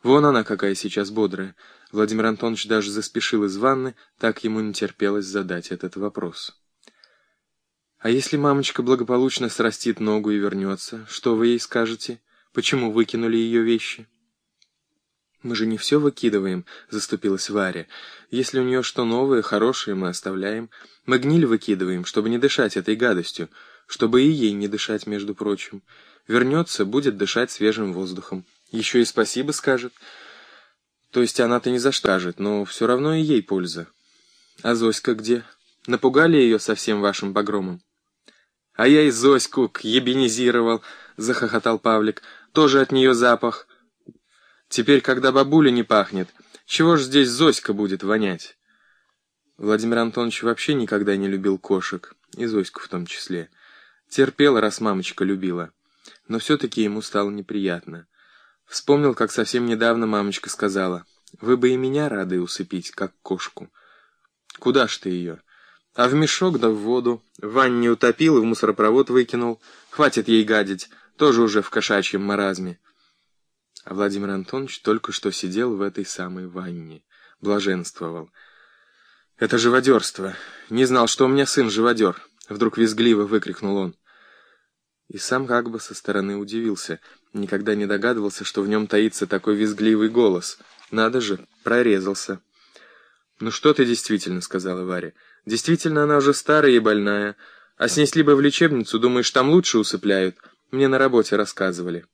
Вон она какая сейчас бодрая. Владимир Антонович даже заспешил из ванны, так ему не терпелось задать этот вопрос. А если мамочка благополучно срастит ногу и вернется, что вы ей скажете? Почему выкинули ее вещи? Мы же не все выкидываем, заступилась Варя. Если у нее что новое, хорошее, мы оставляем. Мы гниль выкидываем, чтобы не дышать этой гадостью, чтобы и ей не дышать, между прочим. Вернется, будет дышать свежим воздухом. Еще и спасибо скажет. То есть она-то не за что скажет, но все равно и ей польза. А Зоська где? Напугали ее совсем вашим погромом? А я и Зоську кьебенизировал, захохотал Павлик. Тоже от нее запах. Теперь, когда бабуля не пахнет, чего ж здесь Зоська будет вонять? Владимир Антонович вообще никогда не любил кошек, и Зоську в том числе. Терпел, раз мамочка любила. Но все-таки ему стало неприятно. Вспомнил, как совсем недавно мамочка сказала: «Вы бы и меня рады усыпить, как кошку». Куда ж ты ее? А в мешок да в воду. В ванне утопил и в мусоропровод выкинул. Хватит ей гадить, тоже уже в кошачьем маразме. А Владимир Антонович только что сидел в этой самой ванне. Блаженствовал. «Это живодерство. Не знал, что у меня сын живодер», — вдруг визгливо выкрикнул он. И сам как бы со стороны удивился. Никогда не догадывался, что в нем таится такой визгливый голос. Надо же, прорезался. «Ну что ты действительно», — сказала Варя. «Действительно, она уже старая и больная. А снесли бы в лечебницу, думаешь, там лучше усыпляют? Мне на работе рассказывали».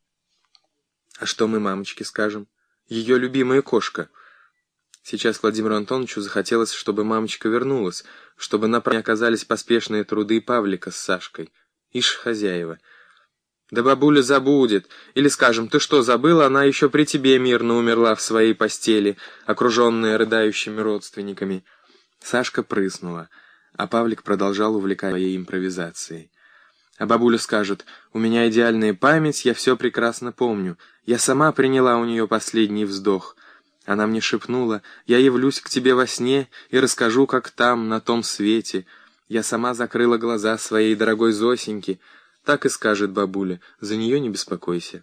«А что мы мамочке скажем? Ее любимая кошка». Сейчас Владимиру Антоновичу захотелось, чтобы мамочка вернулась, чтобы на праве оказались поспешные труды Павлика с Сашкой. Ишь, хозяева. «Да бабуля забудет. Или скажем, ты что, забыла? Она еще при тебе мирно умерла в своей постели, окруженная рыдающими родственниками». Сашка прыснула, а Павлик продолжал увлекать своей импровизацией. А бабуля скажет: «У меня идеальная память, я все прекрасно помню. Я сама приняла у нее последний вздох. Она мне шепнула: я явлюсь к тебе во сне и расскажу, как там, на том свете. Я сама закрыла глаза своей дорогой Зосеньки». Так и скажет бабуля, за нее не беспокойся.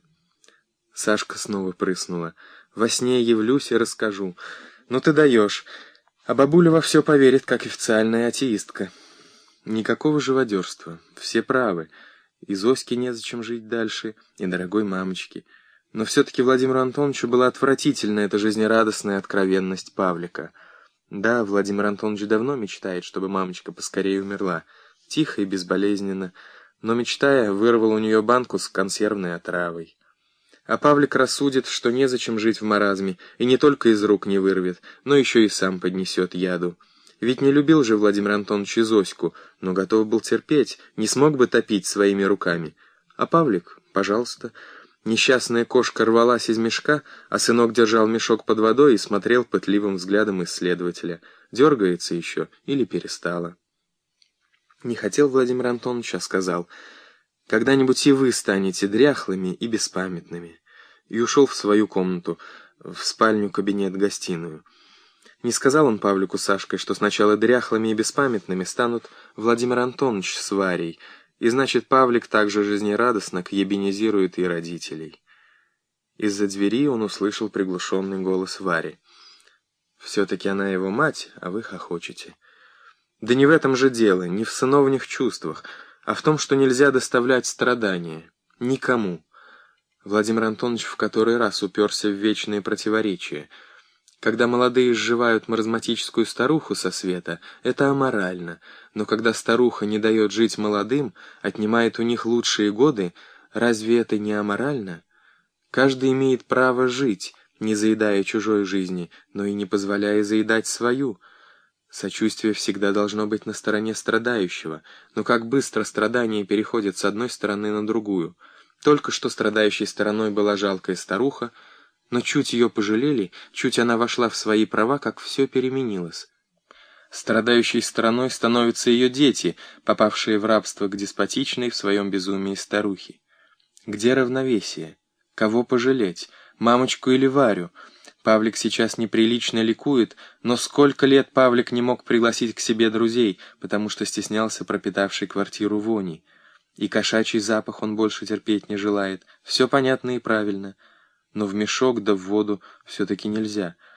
Сашка снова прыснула. «Во сне явлюсь и расскажу». «Ну ты даешь. А бабуля во все поверит, как официальная атеистка». Никакого живодерства. Все правы. И Зоське незачем жить дальше, и дорогой мамочке. Но все-таки Владимиру Антоновичу была отвратительна эта жизнерадостная откровенность Павлика. Да, Владимир Антонович давно мечтает, чтобы мамочка поскорее умерла. Тихо и безболезненно. Но, мечтая, вырвал у нее банку с консервной отравой. А Павлик рассудит, что незачем жить в маразме, и не только из рук не вырвет, но еще и сам поднесет яду. Ведь не любил же Владимир Антонович и Зоську, но готов был терпеть, не смог бы топить своими руками. А Павлик, пожалуйста. Несчастная кошка рвалась из мешка, а сынок держал мешок под водой и смотрел пытливым взглядом исследователя. Дергается еще или перестала. Не хотел Владимир Антонович, а сказал: «Когда-нибудь и вы станете дряхлыми и беспамятными». И ушел в свою комнату, в спальню-кабинет-гостиную. Не сказал он Павлику с Сашкой, что сначала дряхлыми и беспамятными станут Владимир Антонович с Варей, и значит, Павлик также жизнерадостно кьебенизирует и родителей. Из-за двери он услышал приглушенный голос Вари. «Все-таки она его мать, а вы хохочете». Да не в этом же дело, не в сыновних чувствах, а в том, что нельзя доставлять страдания. Никому. Владимир Антонович в который раз уперся в вечные противоречия. Когда молодые сживают маразматическую старуху со света, это аморально, но когда старуха не дает жить молодым, отнимает у них лучшие годы, разве это не аморально? Каждый имеет право жить, не заедая чужой жизни, но и не позволяя заедать свою. Сочувствие всегда должно быть на стороне страдающего, но как быстро страдание переходит с одной стороны на другую. Только что страдающей стороной была жалкая старуха, но чуть ее пожалели, чуть она вошла в свои права, как все переменилось. Страдающей стороной становятся ее дети, попавшие в рабство к деспотичной в своем безумии старухе. Где равновесие? Кого пожалеть? Мамочку или Варю? Павлик сейчас неприлично ликует, но сколько лет Павлик не мог пригласить к себе друзей, потому что стеснялся пропитавшей квартиру вони. И кошачий запах он больше терпеть не желает. Все понятно и правильно. но в мешок да в воду все-таки нельзя.